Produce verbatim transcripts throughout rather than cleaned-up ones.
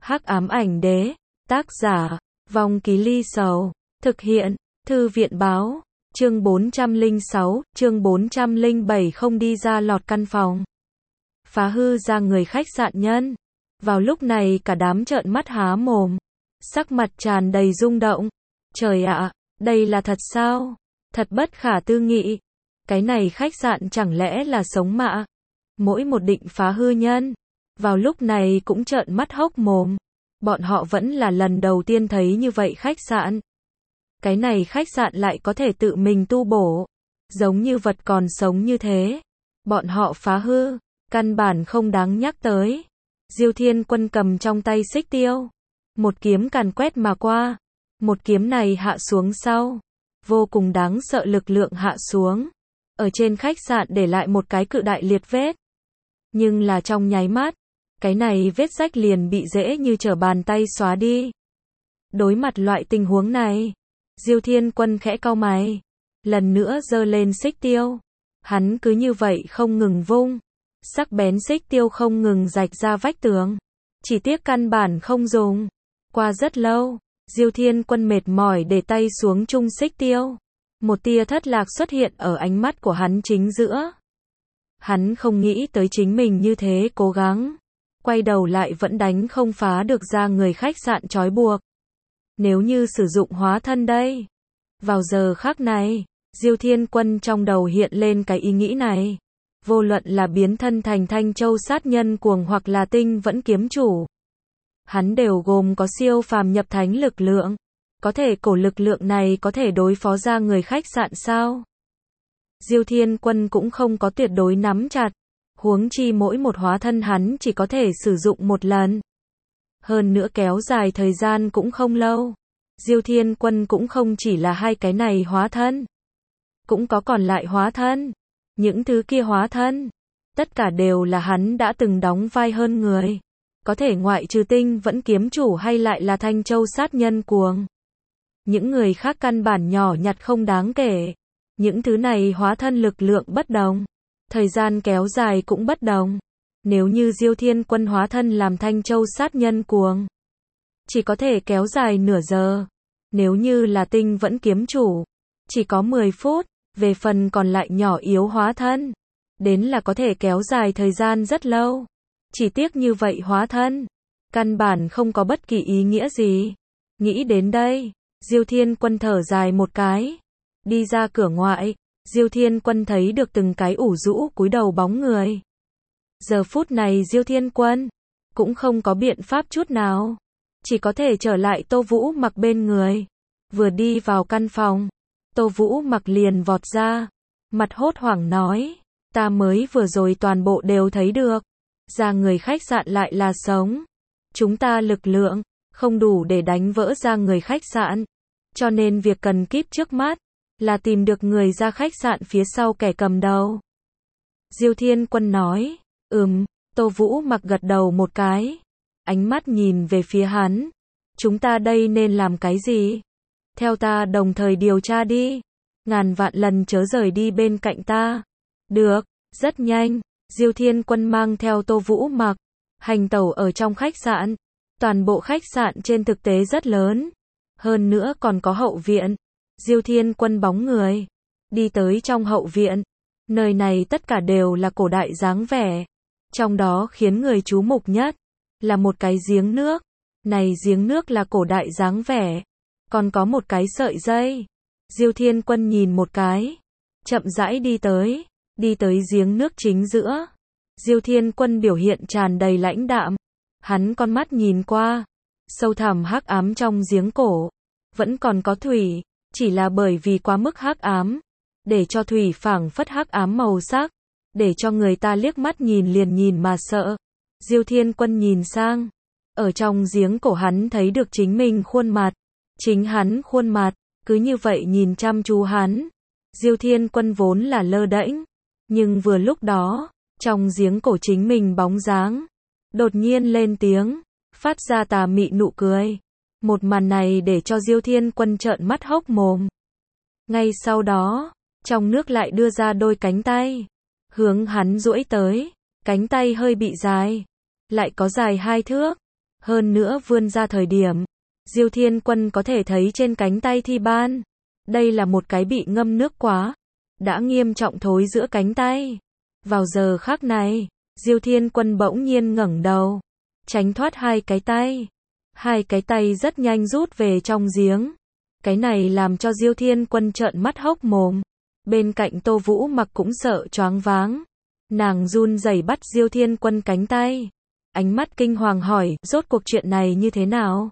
Hắc ám ảnh đế, tác giả, Vong Ký Ly Sầu, thực hiện, Thư viện báo, chương bốn trăm lẻ sáu, chương bốn trăm lẻ bảy không đi ra lọt căn phòng. Phá hư ra người khách sạn nhân. Vào lúc này cả đám trợn mắt há mồm, sắc mặt tràn đầy rung động. Trời ạ, đây là thật sao? Thật bất khả tư nghị. Cái này khách sạn chẳng lẽ là sống mạ? Mỗi một định phá hư nhân, vào lúc này cũng trợn mắt hốc mồm. Bọn họ vẫn là lần đầu tiên thấy như vậy khách sạn. Cái này khách sạn lại có thể tự mình tu bổ, giống như vật còn sống như thế. Bọn họ phá hư, căn bản không đáng nhắc tới. Diêu Thiên Quân cầm trong tay xích tiêu, một kiếm càn quét mà qua. Một kiếm này hạ xuống sau, vô cùng đáng sợ lực lượng hạ xuống, ở trên khách sạn để lại một cái cự đại liệt vết. Nhưng là trong nháy mắt, cái này vết rách liền bị dễ như trở bàn tay xóa đi. Đối mặt loại tình huống này, Diêu Thiên Quân khẽ cau mày, lần nữa giơ lên xích tiêu. Hắn cứ như vậy không ngừng vung, sắc bén xích tiêu không ngừng rạch ra vách tường. Chỉ tiếc căn bản không dùng. Qua rất lâu, Diêu Thiên Quân mệt mỏi để tay xuống chung xích tiêu. Một tia thất lạc xuất hiện ở ánh mắt của hắn chính giữa. Hắn không nghĩ tới chính mình như thế cố gắng, quay đầu lại vẫn đánh không phá được ra người khách sạn trói buộc. Nếu như sử dụng hóa thân đây. Vào giờ khắc này, Diêu Thiên Quân trong đầu hiện lên cái ý nghĩ này. Vô luận là biến thân thành Thanh Châu sát nhân cuồng hoặc là Tinh Vẫn kiếm chủ, hắn đều gồm có siêu phàm nhập thánh lực lượng. Có thể cổ lực lượng này có thể đối phó ra người khách sạn sao? Diêu Thiên Quân cũng không có tuyệt đối nắm chặt. Huống chi mỗi một hóa thân hắn chỉ có thể sử dụng một lần. Hơn nữa kéo dài thời gian cũng không lâu. Diêu Thiên Quân cũng không chỉ là hai cái này hóa thân, cũng có còn lại hóa thân. Những thứ kia hóa thân, tất cả đều là hắn đã từng đóng vai hơn người. Có thể ngoại trừ Tinh Vẫn kiếm chủ hay lại là Thanh Châu sát nhân cuồng. Những người khác căn bản nhỏ nhặt không đáng kể. Những thứ này hóa thân lực lượng bất đồng, thời gian kéo dài cũng bất đồng. Nếu như Diêu Thiên Quân hóa thân làm Thanh Châu sát nhân cuồng, chỉ có thể kéo dài nửa giờ. Nếu như là Tinh Vẫn kiếm chủ, chỉ có mười phút. Về phần còn lại nhỏ yếu hóa thân, đến là có thể kéo dài thời gian rất lâu. Chỉ tiếc như vậy hóa thân, căn bản không có bất kỳ ý nghĩa gì. Nghĩ đến đây, Diêu Thiên Quân thở dài một cái. Đi ra cửa ngoại, Diêu Thiên Quân thấy được từng cái ủ rũ cúi đầu bóng người. Giờ phút này Diêu Thiên Quân cũng không có biện pháp chút nào, chỉ có thể trở lại Tô Vũ Mặc bên người. Vừa đi vào căn phòng, Tô Vũ Mặc liền vọt ra, mặt hốt hoảng nói, ta mới vừa rồi toàn bộ đều thấy được, ra người khách sạn lại là sống. Chúng ta lực lượng không đủ để đánh vỡ ra người khách sạn, cho nên việc cần kíp trước mắt là tìm được người ra khách sạn phía sau kẻ cầm đầu. Diêu Thiên Quân nói, ừm. Tô Vũ Mặc gật đầu một cái, ánh mắt nhìn về phía hắn. Chúng ta đây nên làm cái gì? Theo ta đồng thời điều tra đi, ngàn vạn lần chớ rời đi bên cạnh ta. Được, rất nhanh, Diêu Thiên Quân mang theo Tô Vũ Mặc, hành tẩu ở trong khách sạn. Toàn bộ khách sạn trên thực tế rất lớn, hơn nữa còn có hậu viện. Diêu Thiên Quân bóng người đi tới trong hậu viện. Nơi này tất cả đều là cổ đại dáng vẻ. Trong đó khiến người chú mục nhất là một cái giếng nước. Này giếng nước là cổ đại dáng vẻ, còn có một cái sợi dây. Diêu Thiên Quân nhìn một cái, chậm rãi đi tới, đi tới giếng nước chính giữa. Diêu Thiên Quân biểu hiện tràn đầy lãnh đạm. Hắn con mắt nhìn qua, sâu thẳm hắc ám trong giếng cổ, vẫn còn có thủy, chỉ là bởi vì quá mức hắc ám, để cho thủy phảng phất hắc ám màu sắc, để cho người ta liếc mắt nhìn liền nhìn mà sợ. Diêu Thiên Quân nhìn sang, ở trong giếng cổ hắn thấy được chính mình khuôn mặt. Chính hắn khuôn mặt, cứ như vậy nhìn chăm chú hắn. Diêu Thiên Quân vốn là lơ đễnh, nhưng vừa lúc đó, trong giếng cổ chính mình bóng dáng, đột nhiên lên tiếng, phát ra tà mị nụ cười. Một màn này để cho Diêu Thiên Quân trợn mắt hốc mồm. Ngay sau đó, trong nước lại đưa ra đôi cánh tay, hướng hắn duỗi tới. Cánh tay hơi bị dài, lại có dài hai thước, Hơn nữa vươn ra thời điểm, Diêu Thiên Quân có thể thấy trên cánh tay Thi Ban. Đây là một cái bị ngâm nước quá, đã nghiêm trọng thối giữa cánh tay. Vào giờ khắc này, Diêu Thiên Quân bỗng nhiên ngẩng đầu, tránh thoát hai cái tay. Hai cái tay rất nhanh rút về trong giếng. Cái này làm cho Diêu Thiên Quân trợn mắt hốc mồm. Bên cạnh Tô Vũ Mặc cũng sợ choáng váng. Nàng run rẩy bắt Diêu Thiên Quân cánh tay. Ánh mắt kinh hoàng hỏi, rốt cuộc chuyện này như thế nào?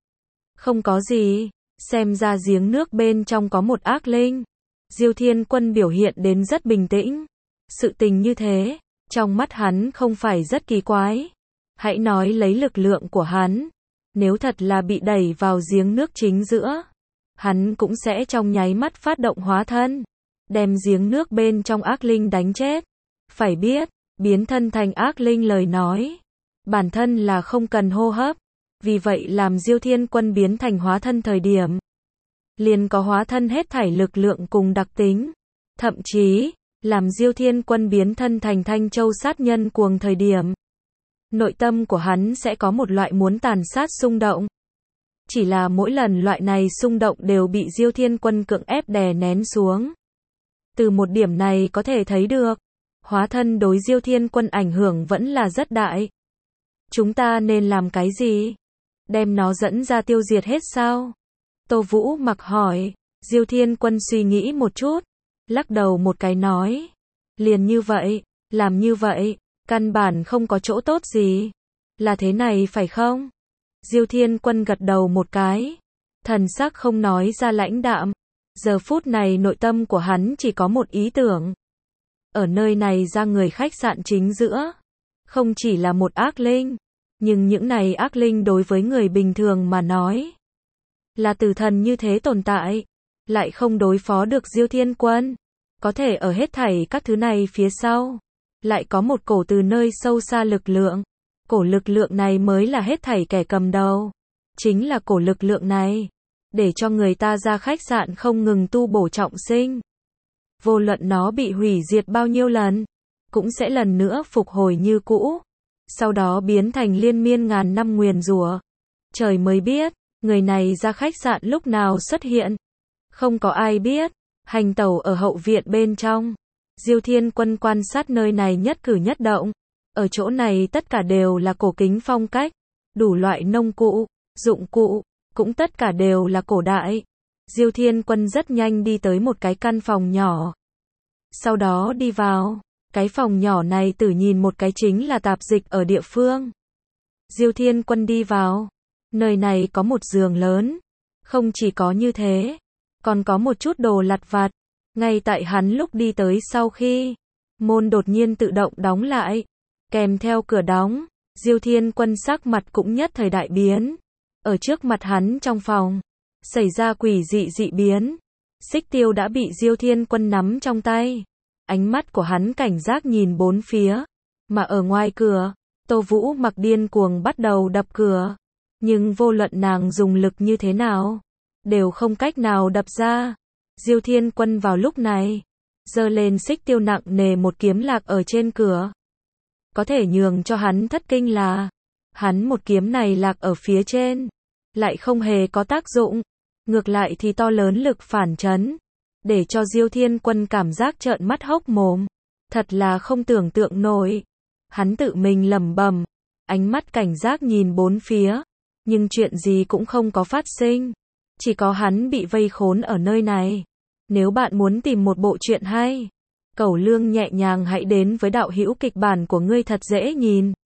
Không có gì, xem ra giếng nước bên trong có một ác linh. Diêu Thiên Quân biểu hiện đến rất bình tĩnh. Sự tình như thế, trong mắt hắn không phải rất kỳ quái. Hãy nói lấy lực lượng của hắn, nếu thật là bị đẩy vào giếng nước chính giữa, hắn cũng sẽ trong nháy mắt phát động hóa thân, đem giếng nước bên trong ác linh đánh chết. Phải biết, biến thân thành ác linh lời nói, bản thân là không cần hô hấp. Vì vậy làm Diêu Thiên Quân biến thành hóa thân thời điểm, liền có hóa thân hết thảy lực lượng cùng đặc tính. Thậm chí, làm Diêu Thiên Quân biến thân thành Thanh Châu sát nhân cuồng thời điểm, nội tâm của hắn sẽ có một loại muốn tàn sát xung động. Chỉ là mỗi lần loại này xung động đều bị Diêu Thiên Quân cưỡng ép đè nén xuống. Từ một điểm này có thể thấy được, hóa thân đối Diêu Thiên Quân ảnh hưởng vẫn là rất đại. Chúng ta nên làm cái gì? Đem nó dẫn ra tiêu diệt hết sao? Tô Vũ Mặc hỏi. Diêu Thiên Quân suy nghĩ một chút, lắc đầu một cái nói, liền như vậy, làm như vậy, căn bản không có chỗ tốt gì. Là thế này phải không? Diêu Thiên Quân gật đầu một cái, thần sắc không nói ra lãnh đạm. Giờ phút này nội tâm của hắn chỉ có một ý tưởng. Ở nơi này ra người khách sạn chính giữa, không chỉ là một ác linh, nhưng những này ác linh đối với người bình thường mà nói, là tử thần như thế tồn tại, lại không đối phó được Diêu Thiên Quân. Có thể ở hết thảy các thứ này phía sau, lại có một cổ từ nơi sâu xa lực lượng. Cổ lực lượng này mới là hết thảy kẻ cầm đầu. Chính là cổ lực lượng này, để cho người ta ra khách sạn không ngừng tu bổ trọng sinh. Vô luận nó bị hủy diệt bao nhiêu lần, cũng sẽ lần nữa phục hồi như cũ. Sau đó biến thành liên miên ngàn năm nguyền rủa. Trời mới biết, người này ra khách sạn lúc nào xuất hiện. Không có ai biết. Hành tẩu ở hậu viện bên trong, Diêu Thiên Quân quan sát nơi này nhất cử nhất động. Ở chỗ này tất cả đều là cổ kính phong cách, đủ loại nông cụ, dụng cụ, cũng tất cả đều là cổ đại. Diêu Thiên Quân rất nhanh đi tới một cái căn phòng nhỏ. Sau đó đi vào, cái phòng nhỏ này tử nhìn một cái chính là tạp dịch ở địa phương. Diêu Thiên Quân đi vào, nơi này có một giường lớn, không chỉ có như thế, còn có một chút đồ lặt vặt. Ngay tại hắn lúc đi tới sau khi, môn đột nhiên tự động đóng lại, kèm theo cửa đóng, Diêu Thiên Quân sắc mặt cũng nhất thời đại biến. Ở trước mặt hắn trong phòng, xảy ra quỷ dị dị biến. Xích tiêu đã bị Diêu Thiên Quân nắm trong tay. Ánh mắt của hắn cảnh giác nhìn bốn phía, mà ở ngoài cửa, Tô Vũ Mặc điên cuồng bắt đầu đập cửa. Nhưng vô luận nàng dùng lực như thế nào, đều không cách nào đập ra. Diêu Thiên Quân vào lúc này, giơ lên xích tiêu nặng nề một kiếm lạc ở trên cửa. Có thể nhường cho hắn thất kinh là, hắn một kiếm này lạc ở phía trên, lại không hề có tác dụng. Ngược lại thì to lớn lực phản chấn, để cho Diêu Thiên Quân cảm giác trợn mắt hốc mồm. Thật là không tưởng tượng nổi. Hắn tự mình lẩm bẩm, ánh mắt cảnh giác nhìn bốn phía, nhưng chuyện gì cũng không có phát sinh. Chỉ có hắn bị vây khốn ở nơi này. Nếu bạn muốn tìm một bộ truyện hay, Cẩu Lương nhẹ nhàng hãy đến với đạo hữu kịch bản của ngươi thật dễ nhìn.